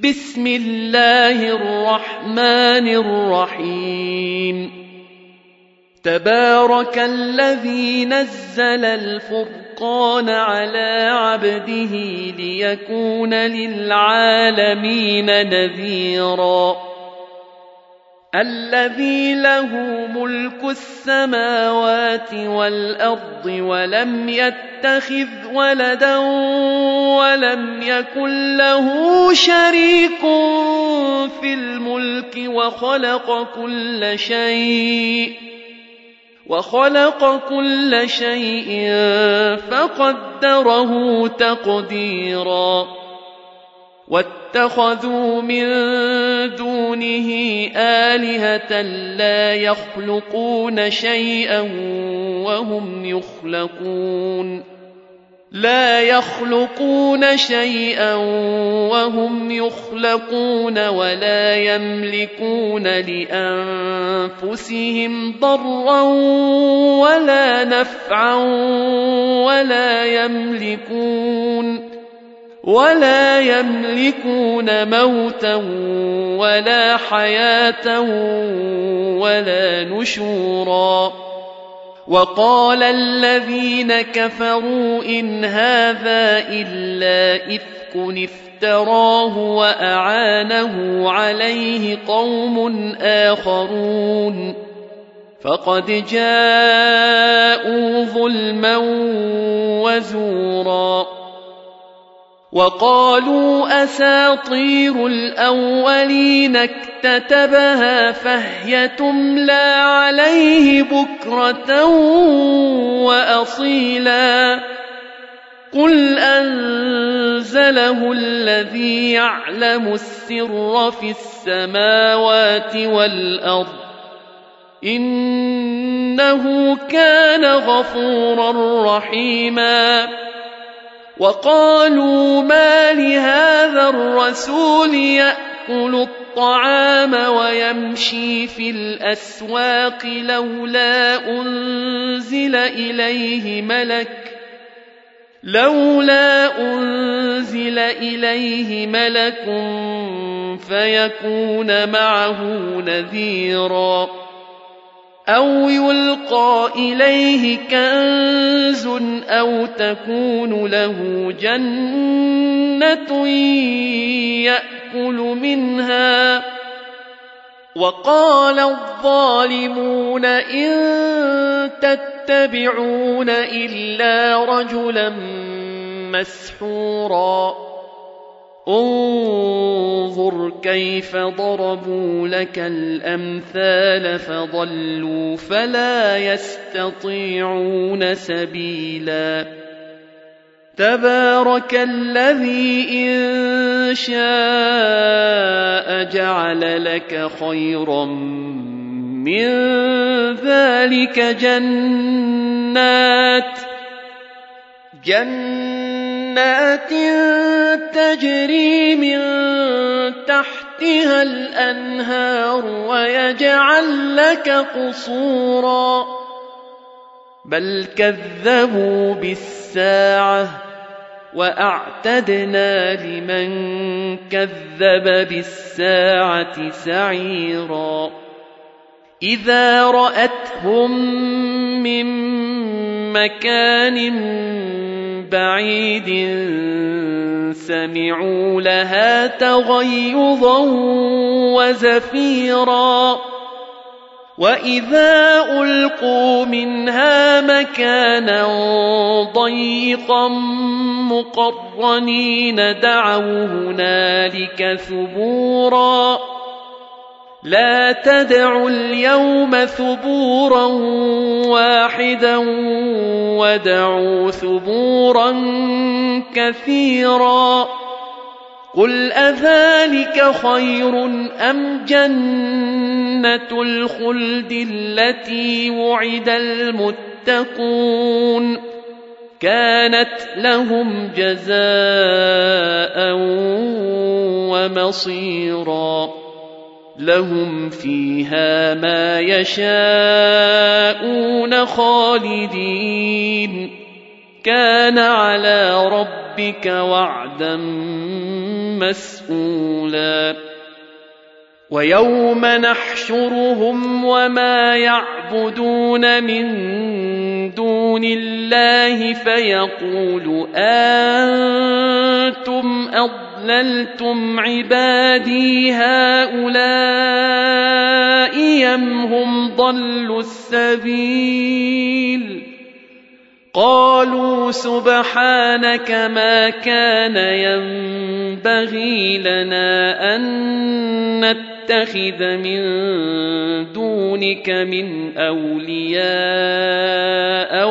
بسم الله الرحمن الرحيم تبارك الذي نزل الفرقان على عبده ليكون للعالمين نذيرا الذي له ملك السماوات والأرض ولم يتخذ ولدا ولم يكن له شريك في الملك وخلق كل شيء فقدره تقديرا واتخذوا من دونه آلهة لا يخلقون شيئا وهم يخلقون ولا يملكون لأنفسهم ضرا ولا نفعا ولا يملكون موتا ولا حياة ولا نشورا وقال الذين كفروا إن هذا إلا إفك افتراه وأعانه عليه قوم آخرون فقد جاءوا ظلما وزورا وقالوا أساطير الأولين اكتتبها فهي تملى عليه بكرة وأصيلا قل أنزله الذي يعلم السر في السماوات والأرض إنه كان غفورا رحيما وقالوا ما لهذا الرسول يأكل الطعام ويمشي في الأسواق لولا أنزل إليه ملك فيكون معه نذيرا أو يلقى إليه كنز أو تكون له جنة يأكل منها وقال الظالمون إن تتبعون إلا رجلا مسحورا انظر كيف ضربوا لك الأمثال فضلوا فلا يستطيعون سبيلا تبارك الذي إن شاء جعل لك خيرا من ذلك جنات تجري من تحتها الأنهار ويجعل لك قصورا بل كذبوا بالساعة وأعتدنا لمن كذب بالساعة سعيرا إذا رأتهم من مكان بعيد سمعوا لها تغيظا وزفيرا وإذا ألقوا منها مكانا ضيقا مقرنين دعوا هنالك ثبورا لا تدعوا اليوم ثبورا واحدا ودعوا ثبورا كثيرا قل أذلك خير أم جنة الخلد التي وعد المتقون كانت لهم جزاء ومصيرا لهم فيها ما يشاءون خالدين كان على ربك وعدا مسؤولا ويوم نحشرهم وما يعبدون من دون الله فيقول أنتم أضللتم عبادي هؤلاء أم هم ضلوا السبيل قالوا سبحانك ما كان ينبغي لنا أن نتخذ من دونك من أولياء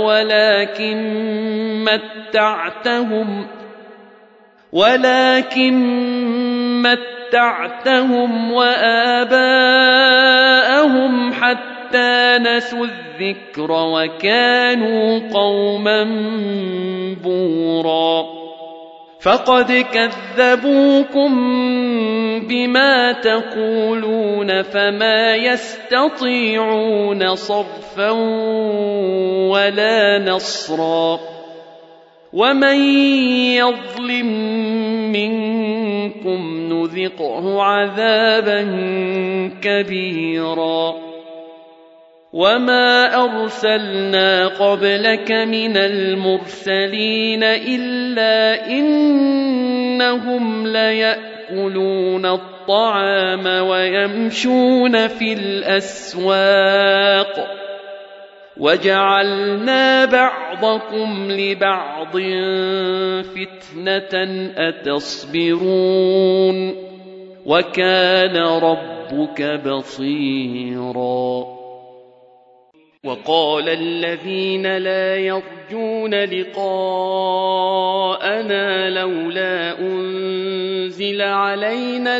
ولكن متعتهم وآباءهم حتى نسوا الذكر وكانوا قوما بورا فقد كذبوكم بما تقولون فما يستطيعون صرفا ولا نصرا ومن يظلم منكم نذقه عذابا كبيرا وما أرسلنا قبلك من المرسلين إلا إنهم ليأكلون الطعام ويمشون في الأسواق وجعلنا بعضكم لبعض فتنة أتصبرون وكان ربك بصيرا وقال الذين لا يرجون لقاءنا لولا أنزل علينا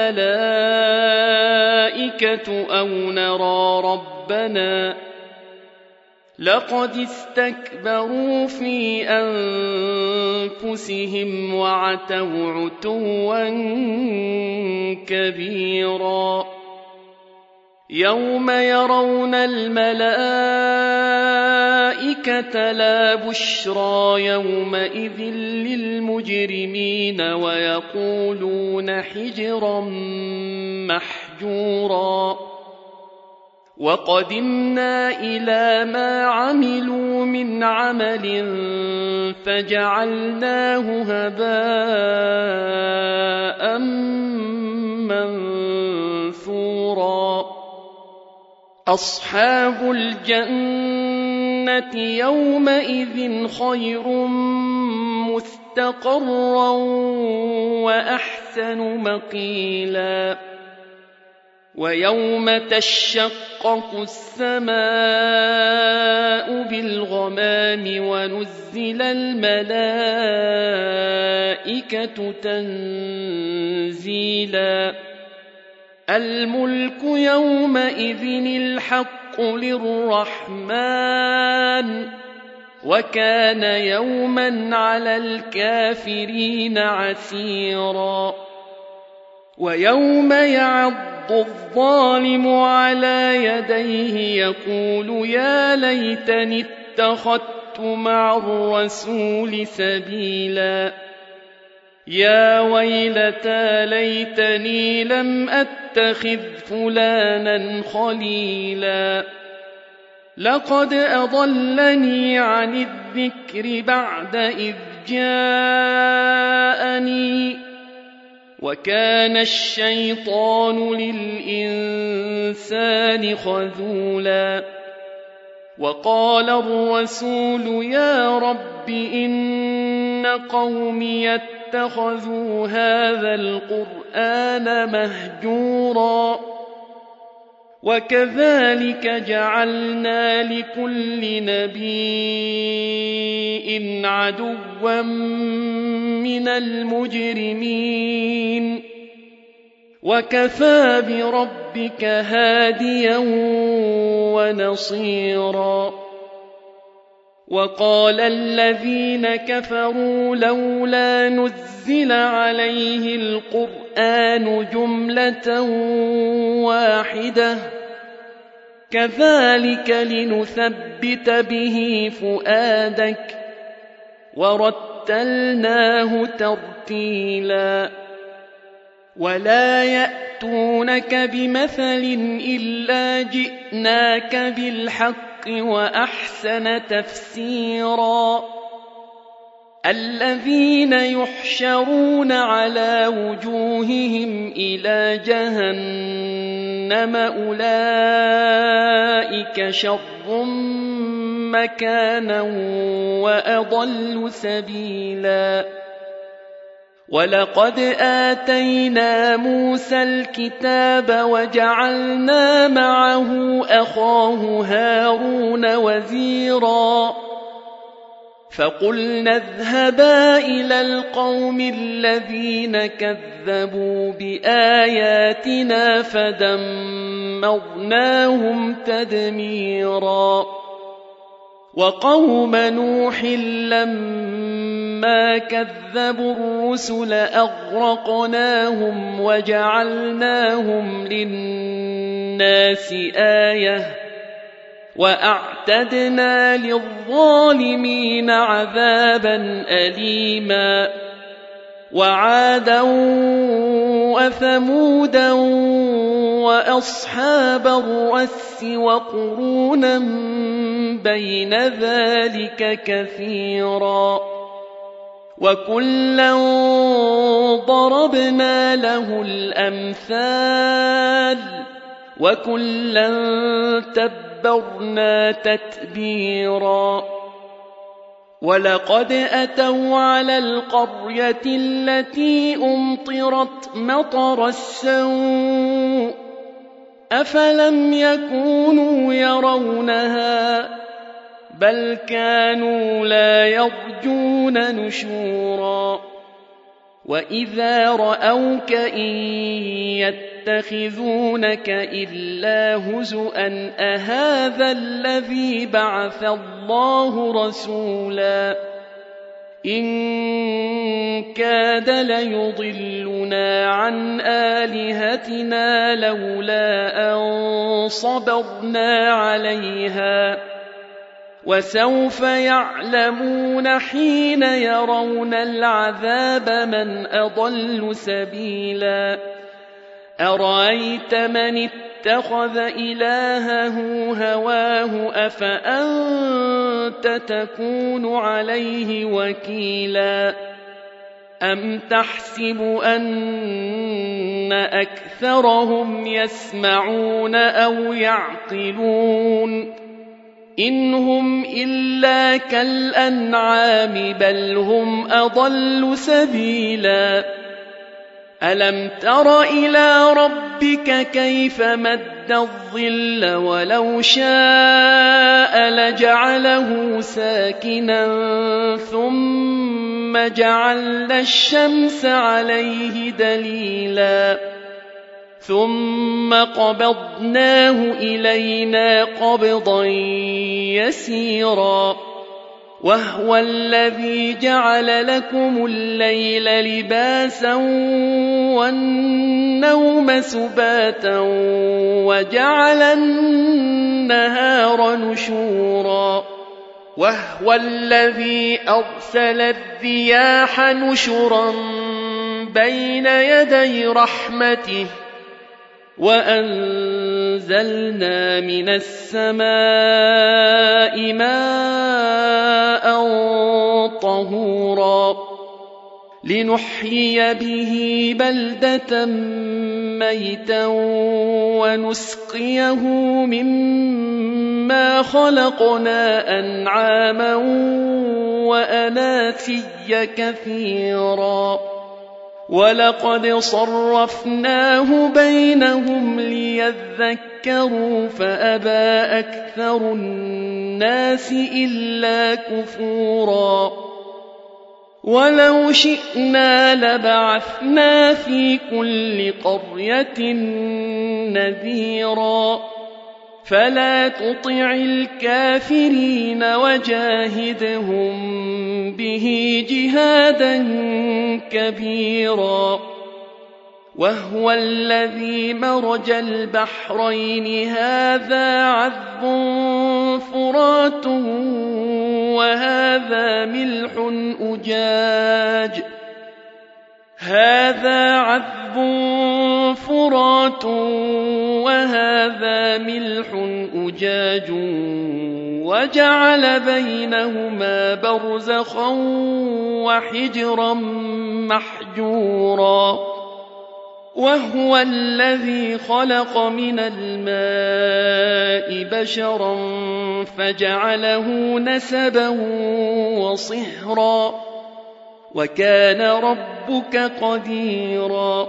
الملائكة أو نرى ربنا لقد استكبروا في أنفسهم وعتوا عتوا كبيرا يوم يرون الملائكة لا بشرى يومئذ للمجرمين ويقولون حجرا محجورا وقدمنا إلى ما عملوا من عمل فجعلناه هباء منثورا أصحاب الجنة يومئذ خير مستقرا وأحسن مقيلا ويوم تشقق السماء بالغمام ونزل الملائكة تنزيلا الملك يومئذ الحق للرحمن وكان يوما على الكافرين عسيرا ويوم يعض الظالم على يديه يقول يا ليتني اتخذت مع الرسول سبيلا يا ويلتى ليتني لم أتخذ فلانا خليلا لقد أضلني عن الذكر بعد إذ جاءني وكان الشيطان للإنسان خذولا وقال الرسول يا رب إن قومي اتخذوا هذا القرآن مهجورا وكذلك جعلنا لكل نبي عدوا من المجرمين وكفى بربك هاديا ونصيرا وقال الذين كفروا لولا نزل عليه القرآن جملة واحدة كذلك لنثبت به فؤادك ورتلناه ترتيلا ولا يأتونك بمثل إلا جئناك بالحق وأحسن تفسيرا الذين يحشرون على وجوههم إلى جهنم أولئك شر مكانا وأضل سبيلا ولقد آتينا موسى الكتاب وجعلنا معه أخاه هارون وزيرا فقلنا اذهبا إلى القوم الذين كذبوا بآياتنا فدمرناهم تدميرا وقوم نوح لما كذبوا الرسل أغرقناهم وجعلناهم للناس آية وأعتدنا للظالمين عذابا أليما وعادا وثمودا وأصحاب الرس وقرونا بين ذلك كثيرا وكلا ضربنا له الأمثال وكلا تبرنا تتبيرا ولقد أتوا على القرية التي أمطرت مطر السوء أفلم يكونوا يرونها بل كانوا لا يرجون نشورا وإذا رأوك إن يتخذونك إلا هزؤا أهذا الذي بعث الله رسولا إن كاد ليضلنا عن آلهتنا لولا أن صبرنا عليها وسوف يعلمون حين يرون العذاب من أضل سبيلا أرأيت من اتخذ إلهه هواه أفأنت تكون عليه وكيلا أم تحسب أن أكثرهم يسمعون أو يعقلون إن هم إلا كالأنعام بل هم أضل سبيلا ألم تر إلى ربك كيف مد الظل ولو شاء لجعله ساكنا ثم جعلنا الشمس عليه دليلا ثم قبضناه إلينا قبضا يسيرا وهو الذي جعل لكم الليل لباسا والنوم سباتا وجعل النهار نشورا وهو الذي أرسل الرياح نشرا بين يدي رحمته وأنزلنا من السماء ماء طهورا لنحيي به بلدة ميتا ونسقيه مما خلقنا أنعاما وأناسيا كثيرا ولقد صرفناه بينهم ليذكروا فأبى أكثر الناس إلا كفورا ولو شئنا لبعثنا في كل قرية نذيرا فلا تطع الكافرين وجاهدهم به جهادا كبيرا وهو الذي مرج البحرين هذا عذب فرات وهذا ملح أجاج هذا عذب فرات وهذا ملح أجاج وجعل بينهما برزخا وحجرا محجورا وهو الذي خلق من الماء بشرا فجعله نسبا وصهرا وكان ربك قديرا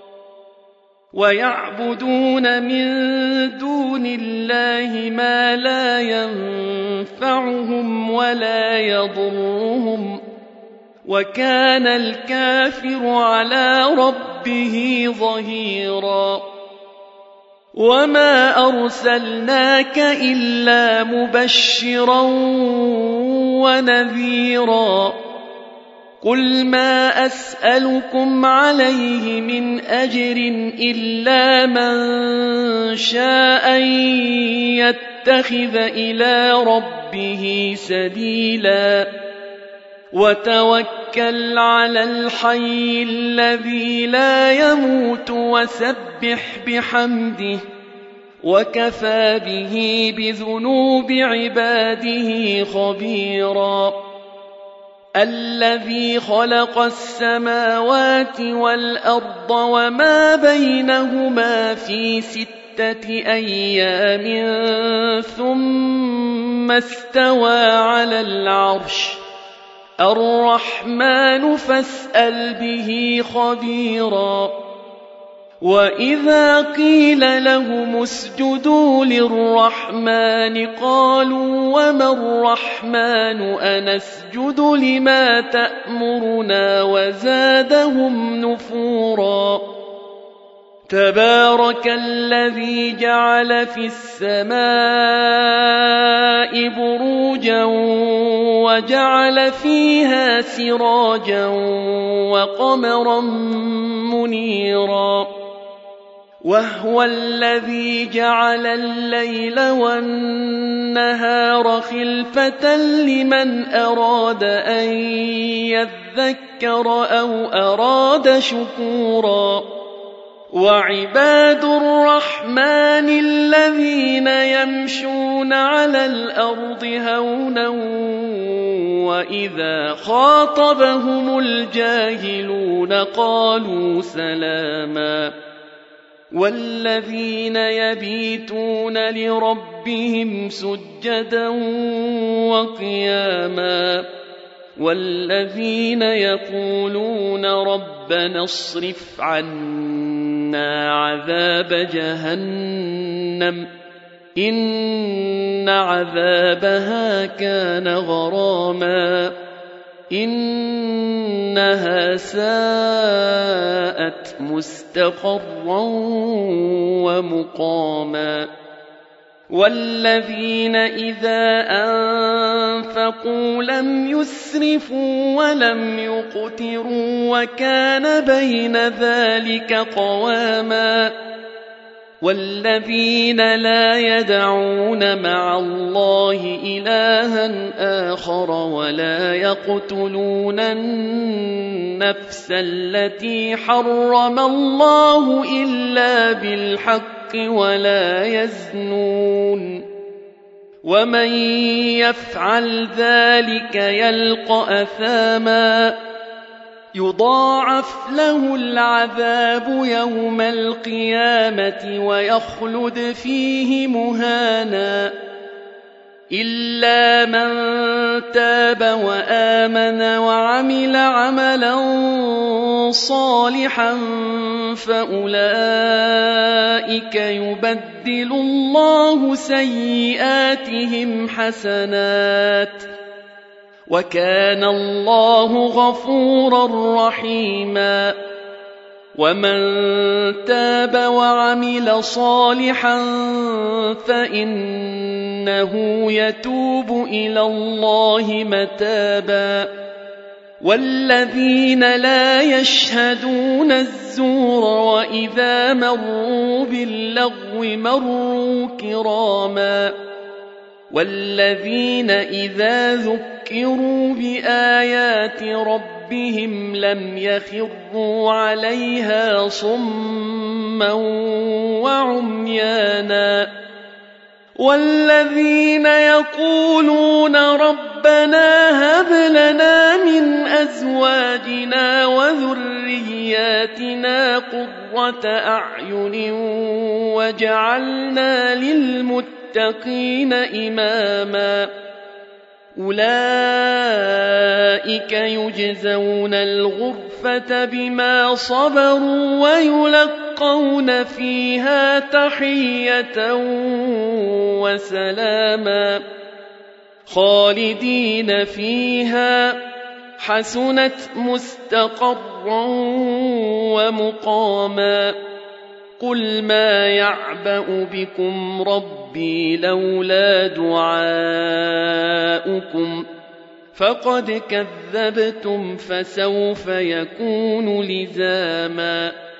ويعبدون من دون الله ما لا ينفعهم ولا يضرهم وكان الكافر على ربه ظهيرا وما أرسلناك إلا مبشرا ونذيرا قل ما أسألكم عليه من أجر إلا من شاء أن يتخذ إلى ربه سبيلا وتوكل على الحي الذي لا يموت وسبح بحمده وكفى به بذنوب عباده خبيرا الذي خلق السماوات والأرض وما بينهما في 6 أيام ثم استوى على العرش الرحمن فاسأل به خبيرا وإذا قيل لهم اسجدوا للرحمن قالوا وما الرحمن أنسجد لما تأمرنا وزادهم نفورا تبارك الذي جعل في السماء بروجا وجعل فيها سراجا وقمرا منيرا وهو الذي جعل الليل والنهار خلفة لمن أراد أن يذكر أو أراد شكورا وعباد الرحمن الذين يمشون على الأرض هونا وإذا خاطبهم الجاهلون قالوا سلاما والذين يبيتون لربهم سجدا وقياما والذين يقولون ربنا اصرف عنا عذاب جهنم إن عذابها كان غراما إنها ساءت مستقرا ومقاما والذين إذا أنفقوا لم يسرفوا ولم يقتروا وكان بين ذلك قواما والذين لا يدعون مع الله إلها آخر ولا يقتلون النفس التي حرم الله إلا بالحق ولا يزنون ومن يفعل ذلك يلقى أثاما يضاعف له العذاب يوم القيامة ويخلد فيه مهانا إلا من تاب وآمن وعمل عملا صالحا فأولئك يبدل الله سيئاتهم حسنات وكان الله غفورا رحيما ومن تاب وعمل صالحا فإنه يتوب إلى الله متابا والذين لا يشهدون الزور وإذا مروا باللغو مروا كراما والذين إذا ذكروا بآيات ربهم ربهم لم يخروا عليها صما وعميانا والذين يقولون ربنا هب لنا من أزواجنا وذرياتنا قرة أعين وجعلنا للمتقين إماما أولئك يجزون الغرفة بما صبروا ويلقون فيها تحية وسلاما خالدين فيها حسنت مستقرا ومقاما قل ما يعبأ بكم ربي لولا دعاؤكم فقد كذبتم فسوف يكون لزاما